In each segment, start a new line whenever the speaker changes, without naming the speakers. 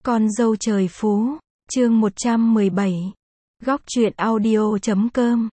Con dâu trời phú, chương 117. Góc truyện audio.com.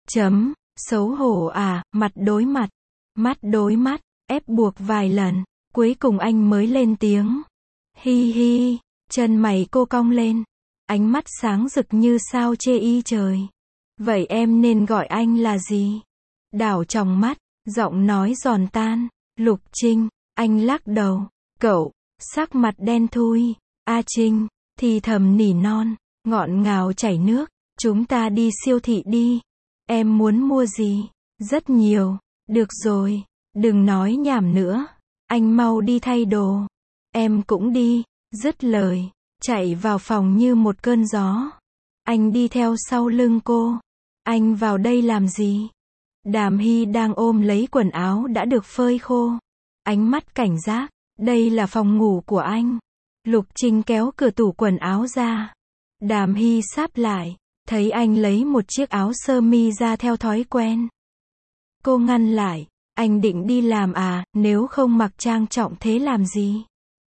Xấu hổ à, mặt đối mặt, mắt đối mắt, ép buộc vài lần, cuối cùng anh mới lên tiếng. Hi hi, chân mày cô cong lên, ánh mắt sáng rực như sao chê y trời. Vậy em nên gọi anh là gì? Đảo tròng mắt, giọng nói giòn tan. Lục Trinh, anh lắc đầu. Cậu, sắc mặt đen thui. A Trinh, thì thầm nỉ non, ngọt ngào chảy nước. Chúng ta đi siêu thị đi. Em muốn mua gì? Rất nhiều. Được rồi, đừng nói nhảm nữa. Anh mau đi thay đồ. Em cũng đi. Dứt lời, chạy vào phòng như một cơn gió. Anh đi theo sau lưng cô. Anh vào đây làm gì? Đàm Hy đang ôm lấy quần áo đã được phơi khô. Ánh mắt cảnh giác. Đây là phòng ngủ của anh. Lục Trinh kéo cửa tủ quần áo ra. Đàm Hy sáp lại. Thấy anh lấy một chiếc áo sơ mi ra theo thói quen. Cô ngăn lại. Anh định đi làm à, nếu không mặc trang trọng thế làm gì?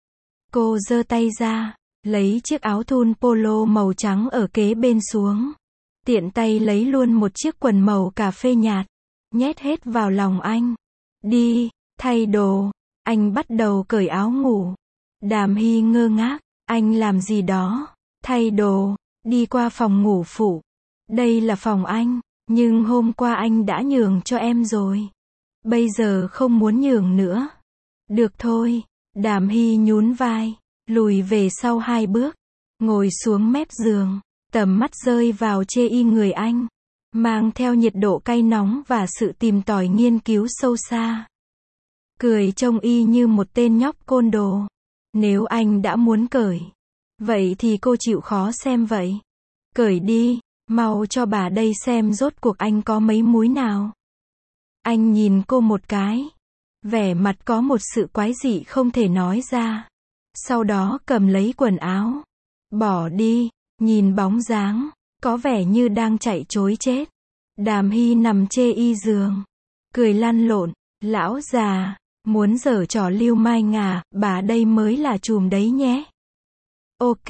Cô giơ tay ra, lấy chiếc áo thun polo màu trắng ở kế bên xuống. Tiện tay lấy luôn một chiếc quần màu cà phê nhạt. Nhét hết vào lòng anh. Đi, thay đồ. Anh bắt đầu cởi áo ngủ. Đàm Hy ngơ ngác. Anh làm gì đó? Thay đồ. Đi qua phòng ngủ phụ. Đây là phòng anh. Nhưng hôm qua anh đã nhường cho em rồi. Bây giờ không muốn nhường nữa. Được thôi. Đàm Hy nhún vai. Lùi về sau 2 bước. Ngồi xuống mép giường. Tầm mắt rơi vào chê y người anh. Mang theo nhiệt độ cay nóng và sự tìm tòi nghiên cứu sâu xa. Cười trông y như một tên nhóc côn đồ. Nếu anh đã muốn cởi. Vậy thì cô chịu khó xem vậy. Cởi đi, mau cho bà đây xem rốt cuộc anh có mấy múi nào. Anh nhìn cô một cái. Vẻ mặt có một sự quái dị không thể nói ra. Sau đó cầm lấy quần áo. Bỏ đi, nhìn bóng dáng. Có vẻ như đang chạy trối chết. Đàm Hy nằm chê y giường. Cười lăn lộn. Lão già, muốn giở trò lưu manh à, bà đây mới là trùm đấy nhé. Ok,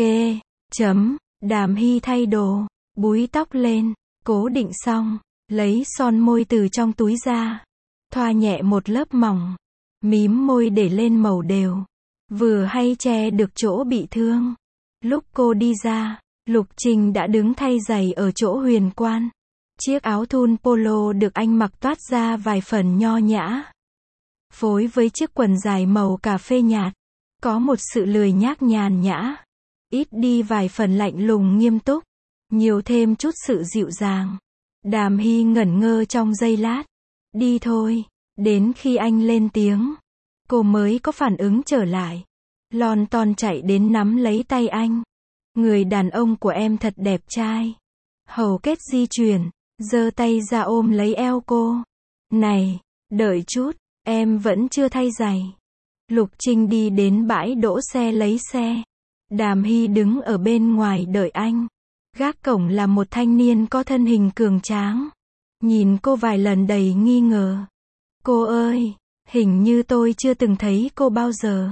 Đàm Hy thay đồ. Búi tóc lên. Cố định xong. Lấy son môi từ trong túi ra. Thoa nhẹ một lớp mỏng. Mím môi để lên màu đều. Vừa hay che được chỗ bị thương. Lúc cô đi ra, Lục Trinh đã đứng thay giày ở chỗ huyền quan. Chiếc áo thun polo được anh mặc toát ra vài phần nho nhã. Phối với chiếc quần dài màu cà phê nhạt. Có một sự lười nhác nhàn nhã. Ít đi vài phần lạnh lùng nghiêm túc. Nhiều thêm chút sự dịu dàng. Đàm Hy ngẩn ngơ trong giây lát. Đi thôi. Đến khi anh lên tiếng. Cô mới có phản ứng trở lại. Lon ton chạy đến nắm lấy tay anh. Người đàn ông của em thật đẹp trai. Hầu kết di chuyển. Giơ tay ra ôm lấy eo cô. Này, đợi chút. Em vẫn chưa thay giày. Lục Trinh đi đến bãi đỗ xe lấy xe. Đàm Hy đứng ở bên ngoài đợi anh. Gác cổng là một thanh niên có thân hình cường tráng. Nhìn cô vài lần đầy nghi ngờ. Cô ơi, hình như tôi chưa từng thấy cô bao giờ.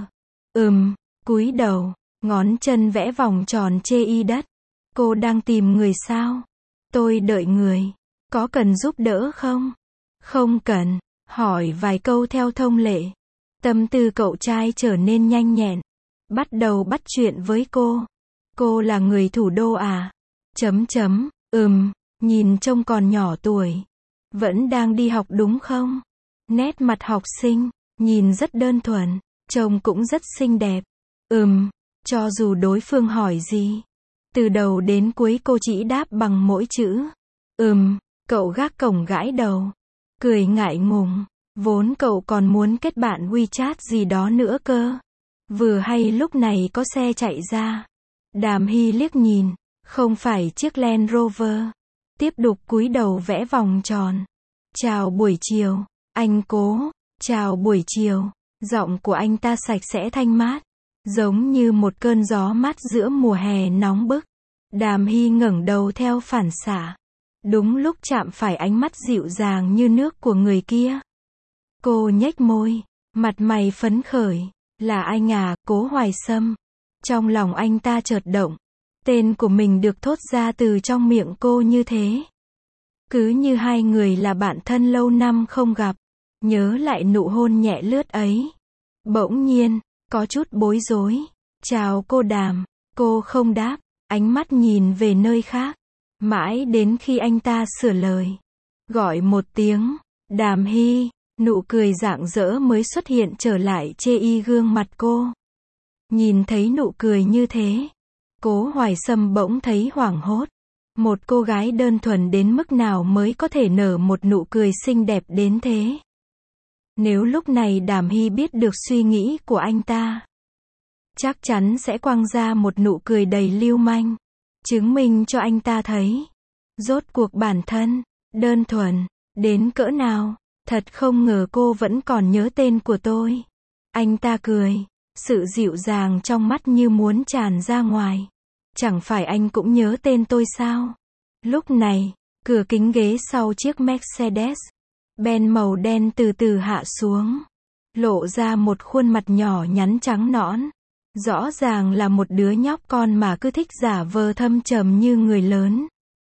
Cúi đầu, ngón chân vẽ vòng tròn chê y đất. Cô đang tìm người sao? Tôi đợi người. Có cần giúp đỡ không? Không cần. Hỏi vài câu theo thông lệ. Tâm tư cậu trai trở nên nhanh nhẹn. Bắt đầu bắt chuyện với cô. Cô là người thủ đô à? Nhìn trông còn nhỏ tuổi. Vẫn đang đi học đúng không? Nét mặt học sinh, nhìn rất đơn thuần, trông cũng rất xinh đẹp. Cho dù đối phương hỏi gì. Từ đầu đến cuối cô chỉ đáp bằng mỗi chữ. Cậu gác cổng gãi đầu. Cười ngại ngùng. Vốn cậu còn muốn kết bạn WeChat gì đó nữa cơ. Vừa hay lúc này có xe chạy ra. Đàm Hy liếc nhìn. Không phải chiếc Land Rover. Tiếp tục cúi đầu vẽ vòng tròn. Chào buổi chiều. Anh Cố. Chào buổi chiều. Giọng của anh ta sạch sẽ thanh mát. Giống như một cơn gió mát giữa mùa hè nóng bức. Đàm Hy ngẩng đầu theo phản xạ. Đúng lúc chạm phải ánh mắt dịu dàng như nước của người kia. Cô nhếch môi. Mặt mày phấn khởi. Là anh à, Cố Hoài Sâm. Trong lòng anh ta chợt động. Tên của mình được thốt ra từ trong miệng cô như thế. Cứ như hai người là bạn thân lâu năm không gặp. Nhớ lại nụ hôn nhẹ lướt ấy. Bỗng nhiên, có chút bối rối. Chào cô Đàm. Cô không đáp, ánh mắt nhìn về nơi khác. Mãi đến khi anh ta sửa lời. Gọi một tiếng, Đàm Hy, nụ cười rạng rỡ mới xuất hiện trở lại chê gương mặt cô. Nhìn thấy nụ cười như thế, Cố Hoài Sâm bỗng thấy hoảng hốt. Một cô gái đơn thuần đến mức nào mới có thể nở một nụ cười xinh đẹp đến thế? Nếu lúc này Đàm Hy biết được suy nghĩ của anh ta, chắc chắn sẽ quăng ra một nụ cười đầy lưu manh, chứng minh cho anh ta thấy, rốt cuộc bản thân, đơn thuần, đến cỡ nào. Thật không ngờ cô vẫn còn nhớ tên của tôi. Anh ta cười, sự dịu dàng trong mắt như muốn tràn ra ngoài. Chẳng phải anh cũng nhớ tên tôi sao? Lúc này, cửa kính ghế sau chiếc Mercedes-Benz màu đen từ từ hạ xuống. Lộ ra một khuôn mặt nhỏ nhắn trắng nõn. Rõ ràng là một đứa nhóc con mà cứ thích giả vờ thâm trầm như người lớn.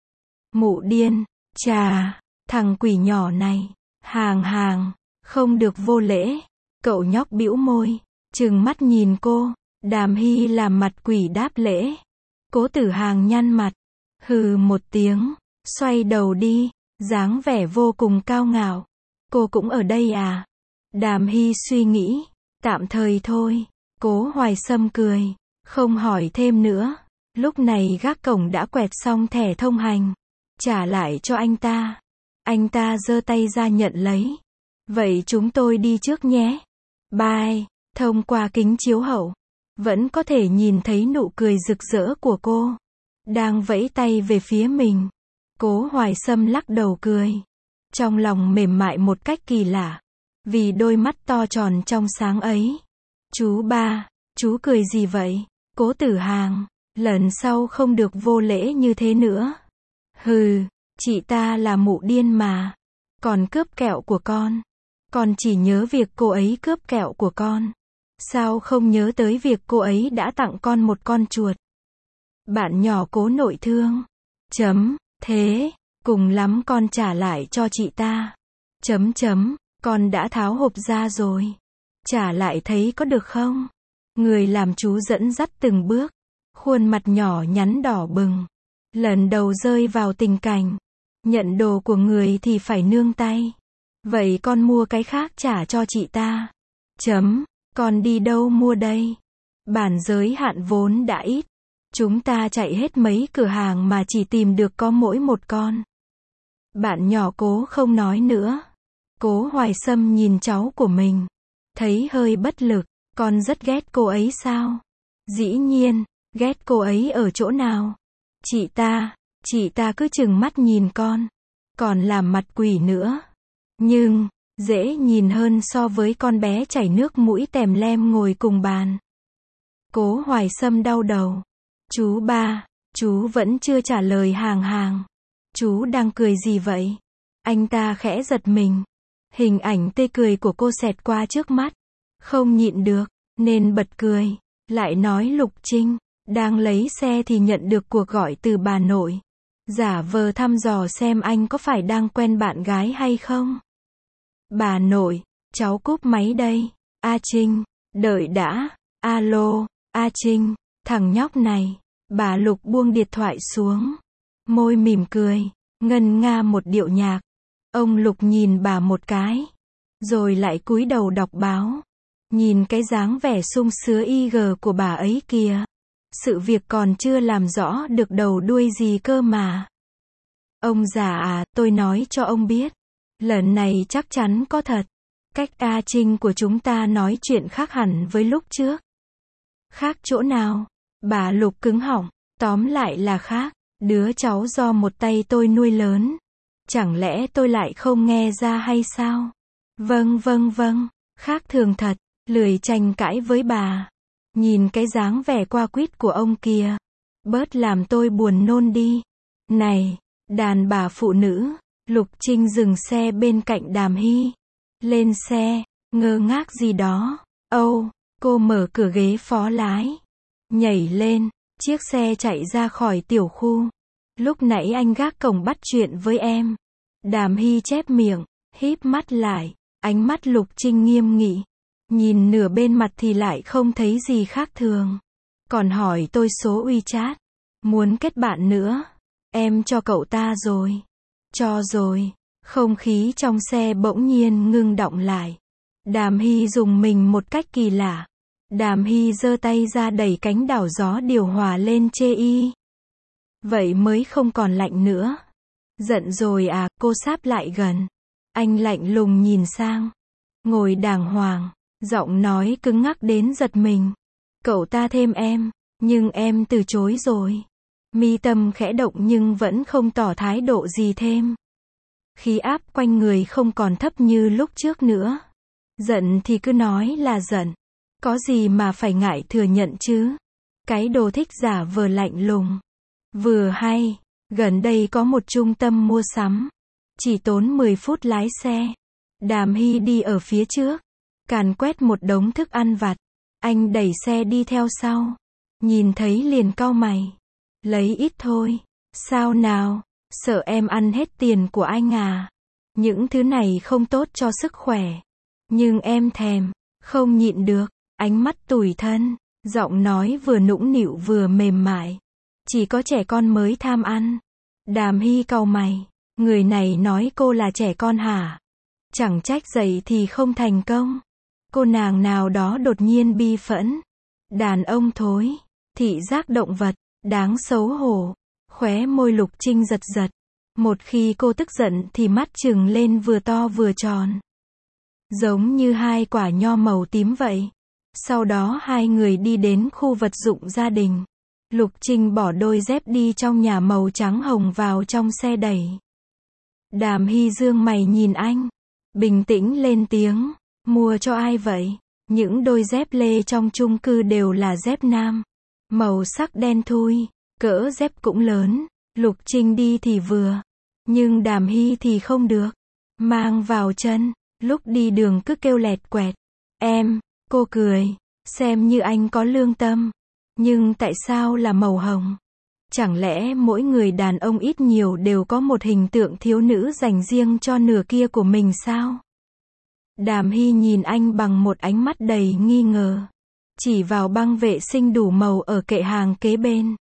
Mụ điên, chà, thằng quỷ nhỏ này. Hàng, không được vô lễ. Cậu nhóc bĩu môi, trừng mắt nhìn cô. Đàm Hy làm mặt quỷ đáp lễ. Cố Tử Hàng nhăn mặt, hừ một tiếng, xoay đầu đi, dáng vẻ vô cùng cao ngạo. Cô cũng ở đây à? Đàm Hy suy nghĩ, tạm thời thôi. Cố Hoài Sâm cười, không hỏi thêm nữa. Lúc này gác cổng đã quẹt xong thẻ thông hành, trả lại cho anh ta. Anh ta giơ tay ra nhận lấy. Vậy chúng tôi đi trước nhé. Bye. Thông qua kính chiếu hậu, vẫn có thể nhìn thấy nụ cười rực rỡ của cô, đang vẫy tay về phía mình. Cố Hoài Sâm lắc đầu cười. Trong lòng mềm mại một cách kỳ lạ. Vì đôi mắt to tròn trong sáng ấy. Chú ba, chú cười gì vậy? Cố Tử Hàng, lần sau không được vô lễ như thế nữa. Hừ. Chị ta là mụ điên mà. Còn cướp kẹo của con. Con chỉ nhớ việc cô ấy cướp kẹo của con. Sao không nhớ tới việc cô ấy đã tặng con một con chuột? Bạn nhỏ Cố nội thương. Thế, cùng lắm con trả lại cho chị ta. Con đã tháo hộp ra rồi. Trả lại thấy có được không? Người làm chú dẫn dắt từng bước. Khuôn mặt nhỏ nhắn đỏ bừng. Lần đầu rơi vào tình cảnh. Nhận đồ của người thì phải nương tay. Vậy con mua cái khác trả cho chị ta. Con đi đâu mua đây? Bản giới hạn vốn đã ít. Chúng ta chạy hết mấy cửa hàng mà chỉ tìm được có mỗi một con. Bạn nhỏ Cố không nói nữa. Cố Hoài Sâm nhìn cháu của mình. Thấy hơi bất lực. Con rất ghét cô ấy sao? Dĩ nhiên, ghét cô ấy ở chỗ nào? Chị ta cứ trừng mắt nhìn con. Còn làm mặt quỷ nữa. Nhưng, dễ nhìn hơn so với con bé chảy nước mũi tèm lem ngồi cùng bàn. Cố Hoài Sâm đau đầu. Chú ba, chú vẫn chưa trả lời Hàng. Chú đang cười gì vậy? Anh ta khẽ giật mình. Hình ảnh tê cười của cô xẹt qua trước mắt. Không nhịn được, nên bật cười. Lại nói Lục Trinh, đang lấy xe thì nhận được cuộc gọi từ bà nội. Giả vờ thăm dò xem anh có phải đang quen bạn gái hay không. Bà nội, cháu cúp máy đây. A Trinh, đợi đã. Alo, A Trinh, thằng nhóc này. Bà Lục buông điện thoại xuống. Môi mỉm cười, ngân nga một điệu nhạc. Ông Lục nhìn bà một cái. Rồi lại cúi đầu đọc báo. Nhìn cái dáng vẻ sung sứa của bà ấy kìa. Sự việc còn chưa làm rõ được đầu đuôi gì cơ mà. Ông già à, tôi nói cho ông biết. Lần này chắc chắn có thật. Cách A Trinh của chúng ta nói chuyện khác hẳn với lúc trước. Khác chỗ nào? Bà Lục cứng họng. Tóm lại là khác. Đứa cháu do một tay tôi nuôi lớn. Chẳng lẽ tôi lại không nghe ra hay sao? Vâng. Khác thường thật. Lười tranh cãi với bà. Nhìn cái dáng vẻ qua quýt của ông kìa. Bớt làm tôi buồn nôn đi. Này, đàn bà phụ nữ. Lục Trinh dừng xe bên cạnh Đàm Hy. Lên xe, ngơ ngác gì đó. Cô mở cửa ghế phó lái. nhảy lên, chiếc xe chạy ra khỏi tiểu khu. Lúc nãy anh gác cổng bắt chuyện với em. Đàm Hy chép miệng, híp mắt lại, ánh mắt Lục Trinh nghiêm nghị. Nhìn nửa bên mặt thì lại không thấy gì khác thường. Còn hỏi tôi số WeChat. Muốn kết bạn nữa. Em cho cậu ta rồi. Cho rồi. Không khí trong xe bỗng nhiên ngưng đọng lại. Đàm Hy dùng mình một cách kỳ lạ. Đàm Hy giơ tay ra đẩy cánh đảo gió điều hòa lên chê y. Vậy mới không còn lạnh nữa. Giận rồi à, cô sáp lại gần. Anh lạnh lùng nhìn sang. Ngồi đàng hoàng, giọng nói cứng ngắc đến giật mình. Cậu ta thêm em, nhưng em từ chối rồi. Mi tâm khẽ động nhưng vẫn không tỏ thái độ gì thêm. Khí áp quanh người không còn thấp như lúc trước nữa. Giận thì cứ nói là giận. Có gì mà phải ngại thừa nhận chứ. Cái đồ thích giả vờ lạnh lùng. Vừa hay, gần đây có một trung tâm mua sắm. Chỉ tốn 10 phút lái xe. Đàm Hy đi ở phía trước. Càn quét một đống thức ăn vặt. Anh đẩy xe đi theo sau. Nhìn thấy liền cau mày. Lấy ít thôi. Sao nào? Sợ em ăn hết tiền của anh à? Những thứ này không tốt cho sức khỏe. Nhưng em thèm. Không nhịn được. Ánh mắt tủi thân. Giọng nói vừa nũng nịu vừa mềm mại. Chỉ có trẻ con mới tham ăn. Đàm Hy cau mày. Người này nói cô là trẻ con hả? Chẳng trách dậy thì không thành công. Cô nàng nào đó đột nhiên bi phẫn. Đàn ông thối. Thị giác động vật. Đáng xấu hổ. Khóe môi Lục Trinh giật giật. Một khi cô tức giận thì mắt trừng lên vừa to vừa tròn. Giống như hai quả nho màu tím vậy. Sau đó hai người đi đến khu vật dụng gia đình. Lục Trinh bỏ đôi dép đi trong nhà màu trắng hồng vào trong xe đẩy. Đàm Hy dương mày nhìn anh. Bình tĩnh lên tiếng. Mua cho ai vậy? Những đôi dép lê trong chung cư đều là dép nam. Màu sắc đen thui. Cỡ dép cũng lớn. Lục Trinh đi thì vừa. Nhưng Đàm Hy thì không được. Mang vào chân. Lúc đi đường cứ kêu lẹt quẹt. Em. Cô cười. Xem như anh có lương tâm. Nhưng tại sao là màu hồng? Chẳng lẽ mỗi người đàn ông ít nhiều đều có một hình tượng thiếu nữ dành riêng cho nửa kia của mình sao? Đàm Hy nhìn anh bằng một ánh mắt đầy nghi ngờ. Chỉ vào băng vệ sinh đủ màu ở kệ hàng kế bên.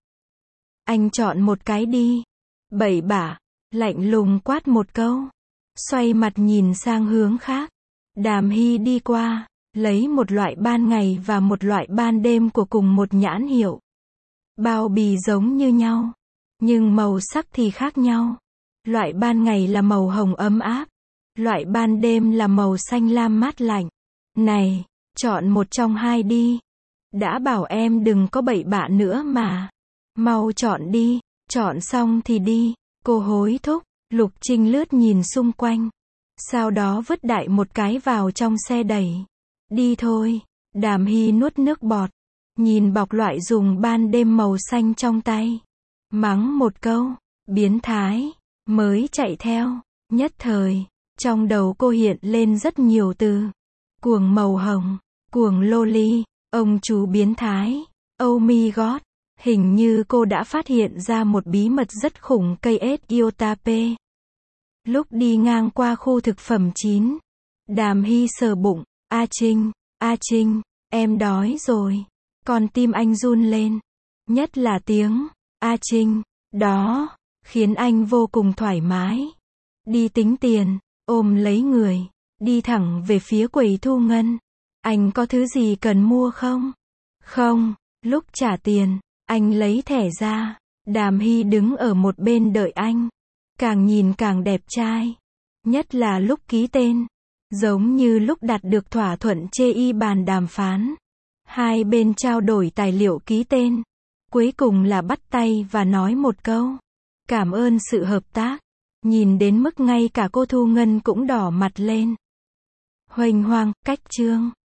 Anh chọn một cái đi. Bậy bạ. Lạnh lùng quát một câu. Xoay mặt nhìn sang hướng khác. Đàm Hy đi qua. Lấy một loại ban ngày và một loại ban đêm của cùng một nhãn hiệu. Bao bì giống như nhau. Nhưng màu sắc thì khác nhau. Loại ban ngày là màu hồng ấm áp. Loại ban đêm là màu xanh lam mát lạnh. Này, chọn một trong hai đi. Đã bảo em đừng có bậy bạ nữa mà. Mau chọn đi. Chọn xong thì đi. Cô hối thúc. Lục Trinh lướt nhìn xung quanh. Sau đó vứt đại một cái vào trong xe đẩy. Đi thôi. Đàm Hy nuốt nước bọt. Nhìn bọc loại dùng ban đêm màu xanh trong tay. Mắng một câu. Biến thái. Mới chạy theo. Nhất thời. Trong đầu cô hiện lên rất nhiều từ. Cuồng màu hồng. Cuồng loli. Ông chú biến thái. Oh my god. Hình như cô đã phát hiện ra một bí mật rất khủng cây ết Iotape. Lúc đi ngang qua khu thực phẩm chín. Đàm Hy sờ bụng. A Trinh, em đói rồi. Con tim anh run lên. Nhất là tiếng A Trinh, đó, khiến anh vô cùng thoải mái. Đi tính tiền, ôm lấy người, đi thẳng về phía quầy thu ngân. Anh có thứ gì cần mua không? Không, lúc trả tiền, anh lấy thẻ ra. Đàm Hy đứng ở một bên đợi anh. Càng nhìn càng đẹp trai. Nhất là lúc ký tên. Giống như lúc đạt được thỏa thuận chê y bàn đàm phán. Hai bên trao đổi tài liệu ký tên. Cuối cùng là bắt tay và nói một câu. Cảm ơn sự hợp tác. Nhìn đến mức ngay cả cô thu ngân cũng đỏ mặt lên. Huênh hoang, cách chương.